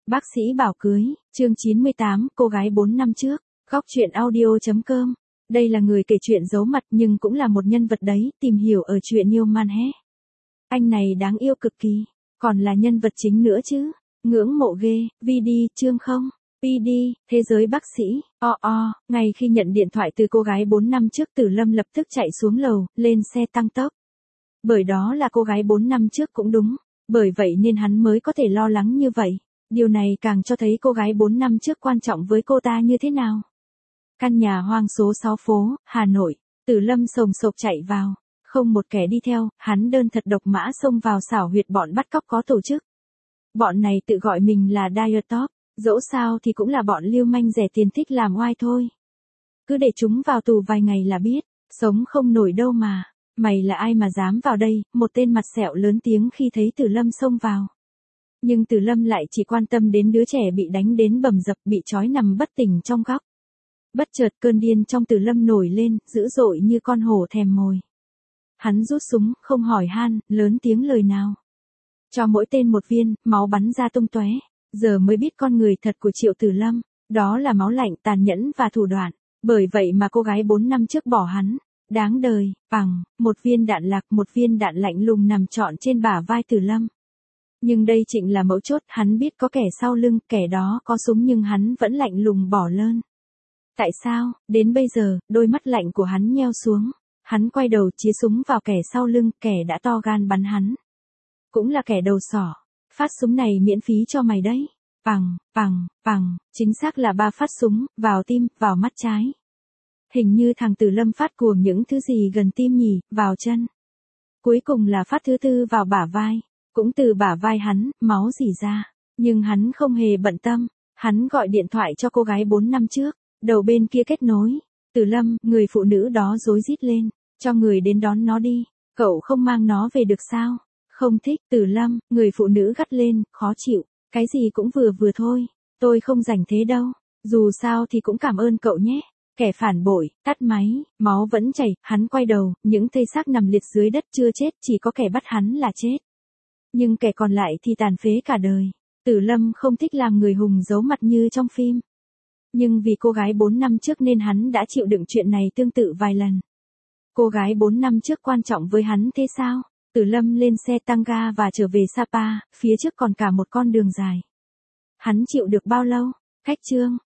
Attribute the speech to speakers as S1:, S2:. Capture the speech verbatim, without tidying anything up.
S1: Bác sĩ bảo cưới, chương chín mươi tám, cô gái bốn năm trước, góc truyện audio.com. Đây là người kể chuyện giấu mặt nhưng cũng là một nhân vật đấy, tìm hiểu ở truyện yêu man hé. Anh này đáng yêu cực kỳ, còn là nhân vật chính nữa chứ. Ngưỡng mộ ghê, vi đi, chương không. pê đê, thế giới bác sĩ, o o, ngay khi nhận điện thoại từ cô gái bốn năm trước Tử Lâm lập tức chạy xuống lầu, lên xe tăng tốc. Bởi đó là cô gái bốn năm trước cũng đúng, bởi vậy nên hắn mới có thể lo lắng như vậy. Điều này càng cho thấy cô gái bốn năm trước quan trọng với cô ta như thế nào. Căn nhà hoang số sáu phố, Hà Nội, Tử Lâm sồng sộc chạy vào, không một kẻ đi theo, hắn đơn thật độc mã xông vào xảo huyệt bọn bắt cóc có tổ chức. Bọn này tự gọi mình là Dire Top, dẫu sao thì cũng là bọn lưu manh rẻ tiền thích làm oai thôi. Cứ để chúng vào tù vài ngày là biết, sống không nổi đâu mà. Mày là ai mà dám vào đây, một tên mặt sẹo lớn tiếng khi thấy Tử Lâm xông vào. Nhưng Tử Lâm lại chỉ quan tâm đến đứa trẻ bị đánh đến bầm dập bị trói nằm bất tỉnh trong góc. Bất chợt cơn điên trong Tử Lâm nổi lên, dữ dội như con hổ thèm mồi. Hắn rút súng, không hỏi han, lớn tiếng lời nào. Cho mỗi tên một viên, máu bắn ra tung tóe. Giờ mới biết con người thật của Triệu Tử Lâm, đó là máu lạnh, tàn nhẫn và thủ đoạn. Bởi vậy mà cô gái bốn năm trước bỏ hắn. Đáng đời, bằng, một viên đạn lạc, một viên đạn lạnh lùng nằm trọn trên bả vai Tử Lâm. Nhưng đây chính là mấu chốt, hắn biết có kẻ sau lưng, kẻ đó có súng nhưng hắn vẫn lạnh lùng bỏ lơn. Tại sao, đến bây giờ, đôi mắt lạnh của hắn nheo xuống. Hắn quay đầu chĩa súng vào kẻ sau lưng, kẻ đã to gan bắn hắn. Cũng là kẻ đầu sỏ. Phát súng này miễn phí cho mày đấy. Bằng, bằng, bằng, chính xác là ba phát súng, vào tim, vào mắt trái. Hình như thằng Tử Lâm phát cuồng những thứ gì gần tim nhỉ, vào chân. Cuối cùng là phát thứ tư vào bả vai. Cũng từ bả vai hắn, máu rỉ ra. Nhưng hắn không hề bận tâm. Hắn gọi điện thoại cho cô gái bốn năm trước. Đầu bên kia kết nối. Tử Lâm, người phụ nữ đó rối rít lên. Cho người đến đón nó đi. Cậu không mang nó về được sao? Không thích. Tử Lâm, người phụ nữ gắt lên, khó chịu. Cái gì cũng vừa vừa thôi. Tôi không rảnh thế đâu. Dù sao thì cũng cảm ơn cậu nhé. Kẻ phản bội, tắt máy, máu vẫn chảy, hắn quay đầu, những thây xác nằm liệt dưới đất chưa chết, chỉ có kẻ bắt hắn là chết. Nhưng kẻ còn lại thì tàn phế cả đời. Tử Lâm không thích làm người hùng giấu mặt như trong phim. Nhưng vì cô gái bốn năm trước nên hắn đã chịu đựng chuyện này tương tự vài lần. Cô gái bốn năm trước quan trọng với hắn thế sao? Tử Lâm lên xe tăng ga và trở về Sapa, phía trước còn cả một con đường dài. Hắn chịu được bao lâu? Cách chương.